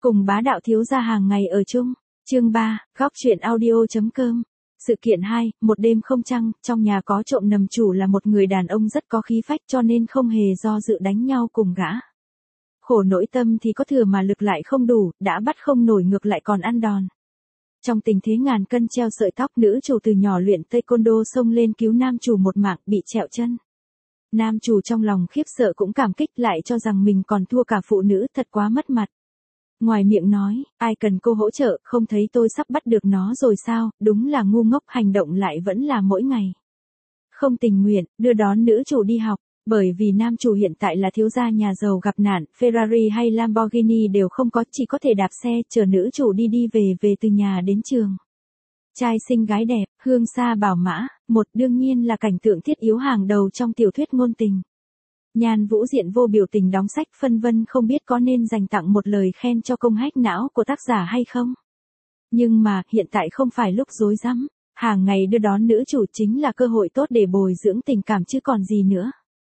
Cùng bá đạo thiếu gia hàng ngày ở chung. Chương 3, góc truyện audio.com. Sự kiện 2, một đêm không trăng, trong nhà có trộm nằm, chủ là một người đàn ông rất có khí phách cho nên không hề do dự đánh nhau cùng gã. Khổ nỗi tâm thì có thừa mà lực lại không đủ, đã bắt không nổi ngược lại còn ăn đòn. Trong tình thế ngàn cân treo sợi tóc, nữ chủ từ nhỏ luyện taekwondo xông lên cứu nam chủ một mạng, bị trẹo chân. Nam chủ trong lòng khiếp sợ cũng cảm kích, lại cho rằng mình còn thua cả phụ nữ, thật quá mất mặt. Ngoài miệng nói, ai cần cô hỗ trợ, không thấy tôi sắp bắt được nó rồi sao, đúng là ngu ngốc, hành động lại vẫn là mỗi ngày. Không tình nguyện, đưa đón nữ chủ đi học, bởi vì nam chủ hiện tại là thiếu gia nhà giàu gặp nạn, Ferrari hay Lamborghini đều không có, chỉ có thể đạp xe, chở nữ chủ đi về từ nhà đến trường. Trai xinh gái đẹp, hương xa bảo mã, đương nhiên là cảnh tượng thiết yếu hàng đầu trong tiểu thuyết ngôn tình. Nhan Vũ diện vô biểu tình đóng sách, phân vân không biết có nên dành tặng một lời khen cho công hack não của tác giả hay không. Nhưng mà, hiện tại không phải lúc rối rắm, hàng ngày đưa đón nữ chủ chính là cơ hội tốt để bồi dưỡng tình cảm chứ còn gì nữa.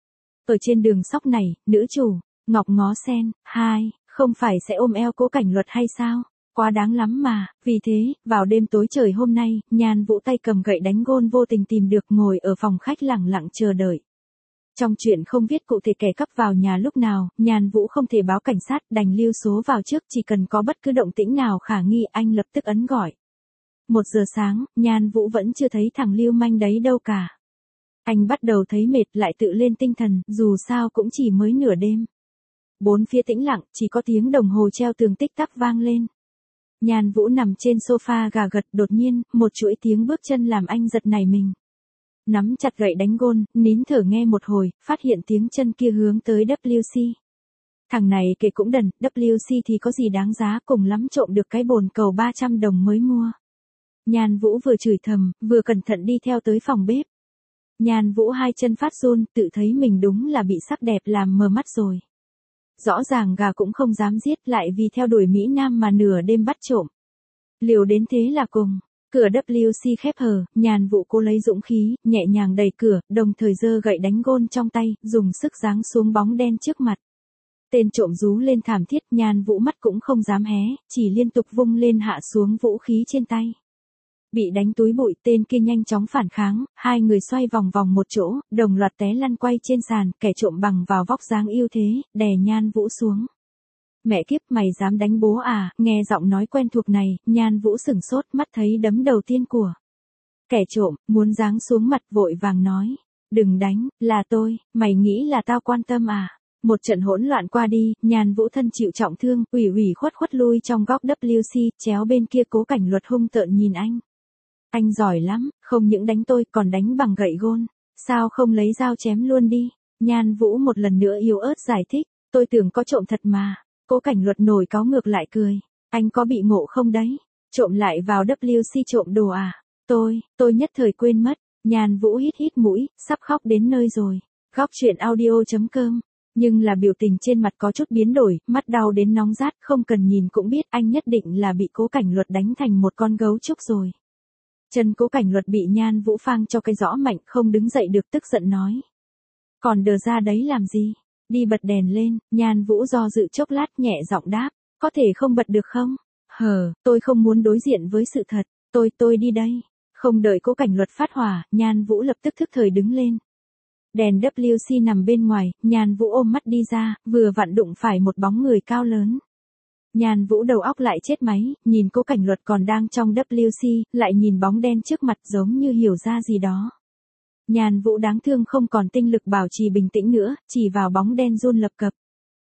Ở trên đường sóc này, nữ chủ, Ngọc Ngó Sen, không phải sẽ ôm eo Cố Cảnh Luật hay sao? Quá đáng lắm mà, vì thế, vào đêm tối trời hôm nay, Nhan Vũ tay cầm gậy đánh gôn vô tình tìm được ngồi ở phòng khách lẳng lặng chờ đợi. Trong chuyện không viết cụ thể kẻ cắp vào nhà lúc nào, Nhan Vũ không thể báo cảnh sát, đành lưu số vào trước, chỉ cần có bất cứ động tĩnh nào khả nghi anh lập tức ấn gọi. 1 giờ sáng, Nhan Vũ vẫn chưa thấy thằng lưu manh đấy đâu cả. Anh bắt đầu thấy mệt, lại tự lên tinh thần, dù sao cũng chỉ mới nửa đêm. Bốn phía tĩnh lặng, chỉ có tiếng đồng hồ treo tường tích tắc vang lên. Nhan Vũ nằm trên sofa gà gật, đột nhiên, một chuỗi tiếng bước chân làm anh giật nảy mình. Nắm chặt gậy đánh gôn, nín thở nghe một hồi, phát hiện tiếng chân kia hướng tới WC. Thằng này kể cũng đần, WC thì có gì đáng giá, cùng lắm trộm được cái bồn cầu 300 đồng mới mua. Nhan Vũ vừa chửi thầm, vừa cẩn thận đi theo tới phòng bếp. Nhan Vũ hai chân phát run, tự thấy mình đúng là bị sắc đẹp làm mờ mắt rồi. Rõ ràng gà cũng không dám giết, lại vì theo đuổi Mỹ Nam mà nửa đêm bắt trộm. Liều đến thế là cùng. Cửa WC khép hờ, Nhan Vũ cố lấy dũng khí, nhẹ nhàng đẩy cửa, đồng thời giơ gậy đánh gôn trong tay, dùng sức giáng xuống bóng đen trước mặt. Tên trộm rú lên thảm thiết, Nhan Vũ mắt cũng không dám hé, chỉ liên tục vung lên hạ xuống vũ khí trên tay. Bị đánh túi bụi, tên kia nhanh chóng phản kháng, hai người xoay vòng vòng một chỗ, đồng loạt té lăn quay trên sàn, kẻ trộm bằng vào vóc dáng ưu thế, đè Nhan Vũ xuống. Mẹ kiếp, mày dám đánh bố à? Nghe giọng nói quen thuộc này, Nhan Vũ sửng sốt, mắt thấy đấm đầu tiên của kẻ trộm, muốn giáng xuống mặt, vội vàng nói. Đừng đánh, là tôi, mày nghĩ là tao quan tâm à? Một trận hỗn loạn qua đi, Nhan Vũ thân chịu trọng thương, ủy khuất lui trong góc WC, chéo bên kia Cố Cảnh Luật hung tợn nhìn anh. Anh giỏi lắm, không những đánh tôi, còn đánh bằng gậy gôn. Sao không lấy dao chém luôn đi? Nhan Vũ một lần nữa yếu ớt giải thích, tôi tưởng có trộm thật mà. Cố Cảnh Luật nổi cáu ngược lại cười. Anh có bị ngộ không đấy? Trộm lại vào WC trộm đồ à? Tôi nhất thời quên mất. Nhan Vũ hít mũi, sắp khóc đến nơi rồi. Góc truyện audio.com. Nhưng là biểu tình trên mặt có chút biến đổi, mắt đau đến nóng rát, không cần nhìn cũng biết anh nhất định là bị Cố Cảnh Luật đánh thành một con gấu trúc rồi. Chân Cố Cảnh Luật bị Nhan Vũ phang cho cái rõ mạnh, không đứng dậy được, tức giận nói. Còn đờ ra đấy làm gì? Đi bật đèn lên. Nhan Vũ do dự chốc lát, nhẹ giọng đáp, có thể không bật được không? Tôi không muốn đối diện với sự thật, tôi đi đây. Không đợi Cố Cảnh Luật phát hỏa, Nhan Vũ lập tức thức thời đứng lên. Đèn WC nằm bên ngoài, Nhan Vũ ôm mắt đi ra, vừa vặn đụng phải một bóng người cao lớn. Nhan Vũ đầu óc lại chết máy, nhìn Cố Cảnh Luật còn đang trong WC, lại nhìn bóng đen trước mặt giống như hiểu ra gì đó. Nhan Vũ đáng thương không còn tinh lực bảo trì bình tĩnh nữa, chỉ vào bóng đen run lập cập.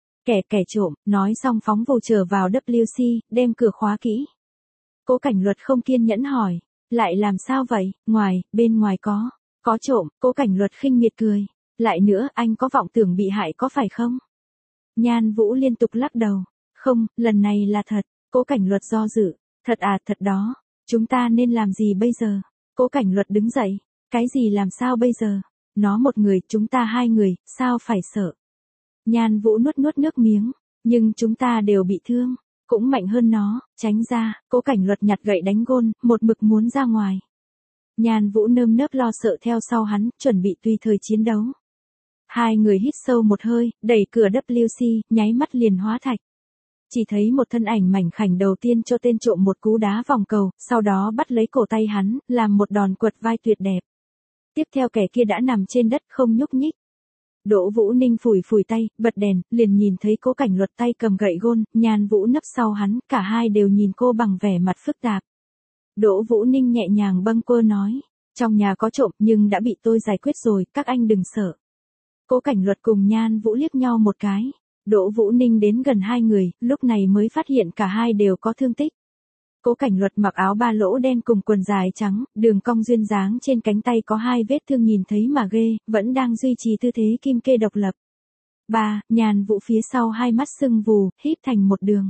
Kẻ trộm, nói xong phóng vồ trở vào WC, đem cửa khóa kỹ. Cố Cảnh Luật không kiên nhẫn hỏi, lại làm sao vậy? Bên ngoài có trộm. Cố Cảnh Luật khinh miệt cười. Lại nữa, anh có vọng tưởng bị hại có phải không? Nhan Vũ liên tục lắc đầu. Không, lần này là thật. Cố Cảnh Luật do dự. Thật à, thật đó. Chúng ta nên làm gì bây giờ? Cố Cảnh Luật đứng dậy. Cái gì làm sao bây giờ? Nó một người, chúng ta hai người, sao phải sợ? Nhan Vũ nuốt nước miếng. Nhưng chúng ta đều bị thương. Cũng mạnh hơn nó, tránh ra. Cố Cảnh Luật nhặt gậy đánh gôn, một mực muốn ra ngoài. Nhan Vũ nơm nớp lo sợ theo sau hắn, chuẩn bị tùy thời chiến đấu. Hai người hít sâu một hơi, đẩy cửa WC, nháy mắt liền hóa thạch. chỉ thấy một thân ảnh mảnh khảnh đầu tiên cho tên trộm một cú đá vòng cầu, sau đó bắt lấy cổ tay hắn, làm một đòn quật vai tuyệt đẹp. Tiếp theo kẻ kia đã nằm trên đất không nhúc nhích. Đỗ Vũ Ninh phủi phủi tay, bật đèn, liền nhìn thấy Cố Cảnh Luật tay cầm gậy gôn, Nhan Vũ nấp sau hắn, cả hai đều nhìn cô bằng vẻ mặt phức tạp. Đỗ Vũ Ninh nhẹ nhàng bâng quơ nói, trong nhà có trộm nhưng đã bị tôi giải quyết rồi, các anh đừng sợ. Cố Cảnh Luật cùng Nhan Vũ liếc nhau một cái. Đỗ Vũ Ninh đến gần hai người, lúc này mới phát hiện cả hai đều có thương tích. Cố Cảnh Luật mặc áo ba lỗ đen cùng quần dài trắng, đường cong duyên dáng trên cánh tay có hai vết thương nhìn thấy mà ghê, vẫn đang duy trì tư thế kim kê độc lập. 3. Nhan Vũ phía sau hai mắt sưng vù, híp thành một đường.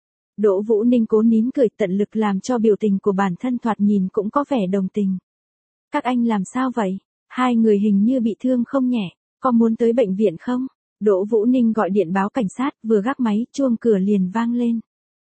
Đỗ Vũ Ninh cố nín cười tận lực làm cho biểu tình của bản thân thoạt nhìn cũng có vẻ đồng tình. Các anh làm sao vậy? Hai người hình như bị thương không nhẹ, có muốn tới bệnh viện không? Đỗ Vũ Ninh gọi điện báo cảnh sát, vừa gác máy, chuông cửa liền vang lên.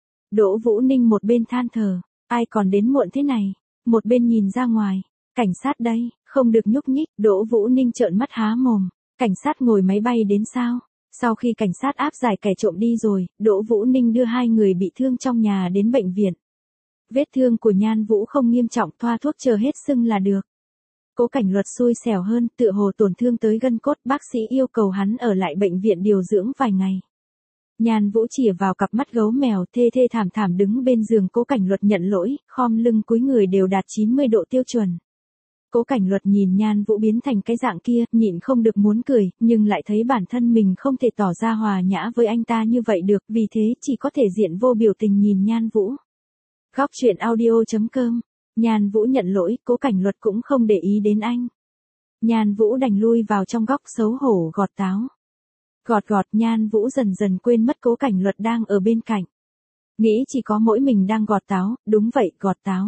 Đỗ Vũ Ninh một bên than thở, ai còn đến muộn thế này, một bên nhìn ra ngoài, cảnh sát đây, không được nhúc nhích, Đỗ Vũ Ninh trợn mắt há mồm, cảnh sát ngồi máy bay đến sao? Sau khi cảnh sát áp giải kẻ trộm đi rồi, Đỗ Vũ Ninh đưa hai người bị thương trong nhà đến bệnh viện. Vết thương của Nhan Vũ không nghiêm trọng, thoa thuốc chờ hết sưng là được. Cố Cảnh Luật xui xẻo hơn, tựa hồ tổn thương tới gân cốt, bác sĩ yêu cầu hắn ở lại bệnh viện điều dưỡng vài ngày. Nhan Vũ chìa vào cặp mắt gấu mèo, thê thê thảm thảm đứng bên giường. Cố Cảnh Luật nhận lỗi, khom lưng cúi người đều đạt 90 độ tiêu chuẩn. Cố Cảnh Luật nhìn Nhan Vũ biến thành cái dạng kia, nhịn không được muốn cười, nhưng lại thấy bản thân mình không thể tỏ ra hòa nhã với anh ta như vậy được, vì thế chỉ có thể diện vô biểu tình nhìn Nhan Vũ. Góc truyện audio.com. Nhan Vũ nhận lỗi, Cố Cảnh Luật cũng không để ý đến anh. Nhan Vũ đành lui vào trong góc xấu hổ gọt táo. Gọt gọt, Nhan Vũ dần dần quên mất Cố Cảnh Luật đang ở bên cạnh. Nghĩ chỉ có mỗi mình đang gọt táo, đúng vậy, gọt táo.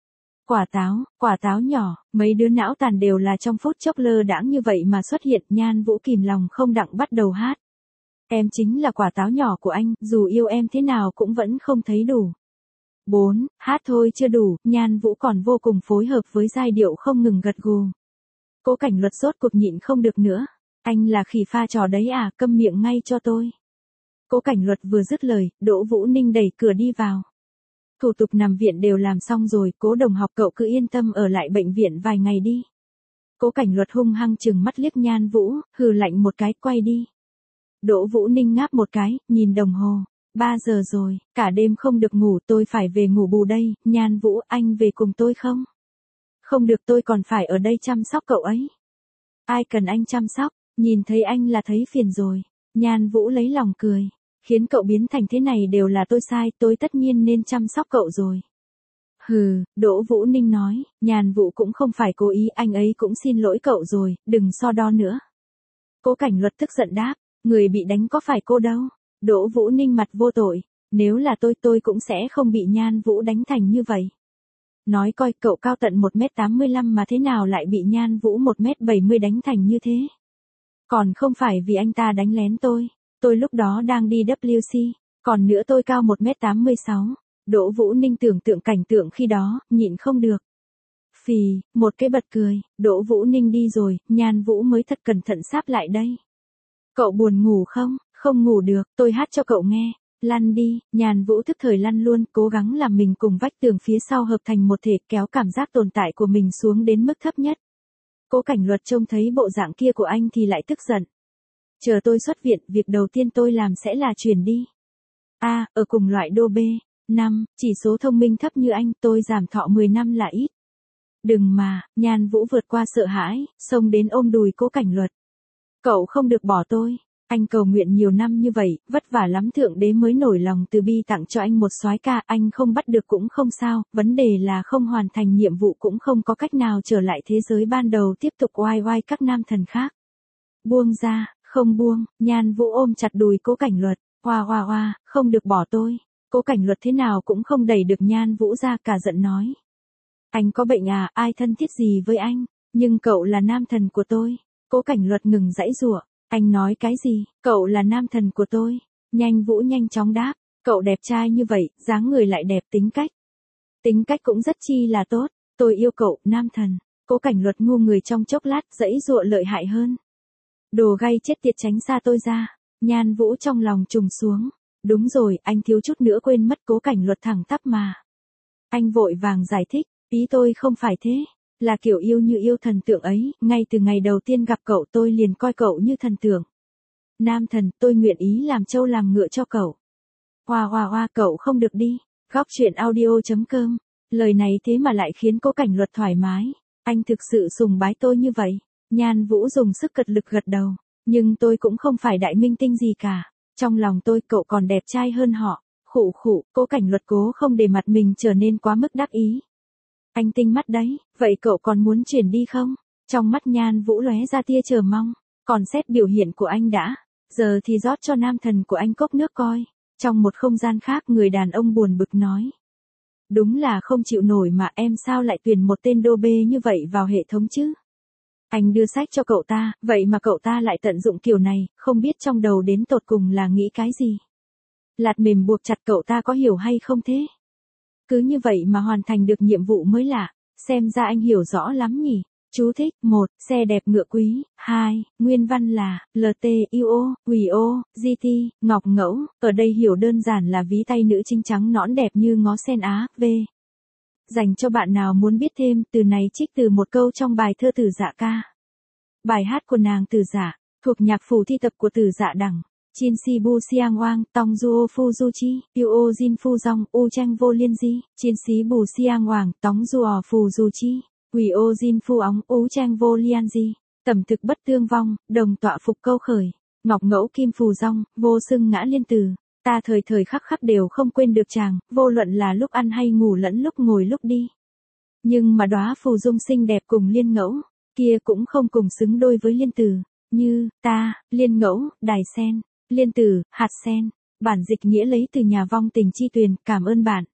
Quả táo nhỏ, mấy đứa não tàn đều là trong phút chốc lơ đãng như vậy mà xuất hiện. Nhan Vũ kìm lòng không đặng bắt đầu hát. Em chính là quả táo nhỏ của anh, dù yêu em thế nào cũng vẫn không thấy đủ. 4. Hát thôi chưa đủ, Nhan Vũ còn vô cùng phối hợp với giai điệu không ngừng gật gù. Cố Cảnh Luật rốt cuộc nhịn không được nữa. Anh là khỉ pha trò đấy à, câm miệng ngay cho tôi. Cố Cảnh Luật vừa dứt lời, Đỗ Vũ Ninh đẩy cửa đi vào. Thủ tục nằm viện đều làm xong rồi, Cố đồng học cậu cứ yên tâm ở lại bệnh viện vài ngày đi. Cố Cảnh Luật hung hăng chừng mắt liếc Nhan Vũ, hừ lạnh một cái, quay đi. Đỗ Vũ Ninh ngáp một cái, nhìn đồng hồ. 3 giờ rồi, cả đêm không được ngủ, tôi phải về ngủ bù đây. Nhan Vũ, anh về cùng tôi không? Không được, tôi còn phải ở đây chăm sóc cậu ấy. Ai cần anh chăm sóc, nhìn thấy anh là thấy phiền rồi. Nhan Vũ lấy lòng cười, khiến cậu biến thành thế này đều là tôi sai, tôi tất nhiên nên chăm sóc cậu rồi. Hừ, Đỗ Vũ Ninh nói, Nhan Vũ cũng không phải cố ý, anh ấy cũng xin lỗi cậu rồi, đừng so đo nữa. Cố Cảnh Luật tức giận đáp, người bị đánh có phải cô đâu. Đỗ Vũ Ninh mặt vô tội, nếu là tôi cũng sẽ không bị Nhan Vũ đánh thành như vậy. Nói coi, cậu cao tận 1m85 mà thế nào lại bị Nhan Vũ 1m70 đánh thành như thế. Còn không phải vì anh ta đánh lén tôi lúc đó đang đi WC, còn nữa tôi cao 1m86. Đỗ Vũ Ninh tưởng tượng cảnh tượng khi đó, nhịn không được. Phì, một cái bật cười, Đỗ Vũ Ninh đi rồi, Nhan Vũ mới thật cẩn thận sáp lại đây. Cậu buồn ngủ không? Không ngủ được, tôi hát cho cậu nghe. Lăn đi, Nhan Vũ tức thời lăn luôn, cố gắng làm mình cùng vách tường phía sau hợp thành một thể, kéo cảm giác tồn tại của mình xuống đến mức thấp nhất. Cố Cảnh Luật trông thấy bộ dạng kia của anh thì lại tức giận. Chờ tôi xuất viện, việc đầu tiên tôi làm sẽ là chuyển đi. Ở cùng loại đô B. 5, chỉ số thông minh thấp như anh, tôi giảm thọ 10 năm là ít. Đừng mà, Nhan Vũ vượt qua sợ hãi, xông đến ôm đùi Cố Cảnh Luật. Cậu không được bỏ tôi. Anh cầu nguyện nhiều năm như vậy, vất vả lắm Thượng Đế mới nổi lòng từ bi tặng cho anh một soái ca, anh không bắt được cũng không sao, vấn đề là không hoàn thành nhiệm vụ cũng không có cách nào trở lại thế giới ban đầu tiếp tục oai oai các nam thần khác. Buông ra, không buông, Nhan Vũ ôm chặt đùi Cố Cảnh Luật, oa, không được bỏ tôi. Cố Cảnh Luật thế nào cũng không đẩy được Nhan Vũ ra, cả giận nói. Anh có bệnh à, ai thân thiết gì với anh, nhưng cậu là nam thần của tôi. Cố Cảnh Luật ngừng giãy giụa. Anh nói cái gì, cậu là nam thần của tôi. Nhan Vũ nhanh chóng đáp, cậu đẹp trai như vậy, dáng người lại đẹp, tính cách cũng rất chi là tốt. Tôi yêu cậu, nam thần. Cố Cảnh Luật ngu người trong chốc lát, giãy giụa lợi hại hơn. Đồ gay chết tiệt, tránh xa tôi ra. Nhan Vũ trong lòng trùng xuống. Đúng rồi, anh thiếu chút nữa quên mất Cố Cảnh Luật thẳng tắp mà. Anh vội vàng giải thích, ý tôi không phải thế, là kiểu yêu như yêu thần tượng ấy, ngay từ ngày đầu tiên gặp cậu tôi liền coi cậu như thần tượng. Nam thần, tôi nguyện ý làm trâu làm ngựa cho cậu. Hoa hoa hoa, cậu không được đi. Góc chuyện audio.com. Lời này thế mà lại khiến Cố Cảnh Luật thoải mái. Anh thực sự sùng bái tôi như vậy. Nhan Vũ dùng sức cật lực gật đầu. Nhưng tôi cũng không phải đại minh tinh gì cả. Trong lòng tôi cậu còn đẹp trai hơn họ. Khụ khụ, Cố Cảnh Luật cố không để mặt mình trở nên quá mức đắc ý. Anh tinh mắt đấy, vậy cậu còn muốn chuyển đi không? Trong mắt Nhan Vũ lóe ra tia chờ mong. Còn xét biểu hiện của anh đã. Giờ thì rót cho nam thần của anh cốc nước coi. Trong một không gian khác người đàn ông buồn bực nói. Đúng là không chịu nổi mà em sao lại tuyển một tên đô bê như vậy vào hệ thống chứ? Anh đưa sách cho cậu ta, vậy mà cậu ta lại tận dụng kiểu này, không biết trong đầu đến tột cùng là nghĩ cái gì. Lạt mềm buộc chặt cậu ta có hiểu hay không thế? Cứ như vậy mà hoàn thành được nhiệm vụ mới lạ, xem ra anh hiểu rõ lắm nhỉ. Chú thích, 1. Xe đẹp ngựa quý, 2. Nguyên văn là, LTUO, Quỳ ô, GT, Ngọc Ngẫu, ở đây hiểu đơn giản là ví tay nữ trinh trắng nõn đẹp như ngó sen Á, V. Dành cho bạn nào muốn biết thêm, từ này trích từ một câu trong bài thơ Tử Dạ ca. Bài hát của nàng Tử Dạ, thuộc nhạc phủ thi tập của Tử Dạ Đẳng. Chin si bu siang oang, tong duo phu du chi, uo jin phu dong, u tranh vô liên di, chin si bu siang oang, tong duo phu du chi. Quỳ ô jin phu óng ú trang vô lian di, tẩm thực bất tương vong, đồng tọa phục câu khởi, ngọc ngẫu kim phù rong, vô sưng ngã liên từ, ta thời thời khắc khắc đều không quên được chàng, vô luận là lúc ăn hay ngủ lẫn lúc ngồi lúc đi. Nhưng mà đóa phù dung xinh đẹp cùng liên ngẫu, kia cũng không cùng xứng đôi với liên từ, như, ta, liên ngẫu, đài sen, liên từ, hạt sen, bản dịch nghĩa lấy từ nhà vong tình chi tuyền, cảm ơn bạn.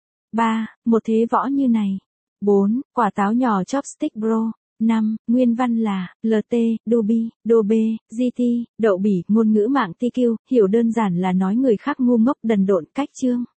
3. Một thế võ như này. 4. Quả táo nhỏ chopstick bro. 5. Nguyên văn là, LT, Dobi, Dobe, GT, đậu bỉ, ngôn ngữ mạng TQ, hiểu đơn giản là nói người khác ngu ngốc đần độn cách chương.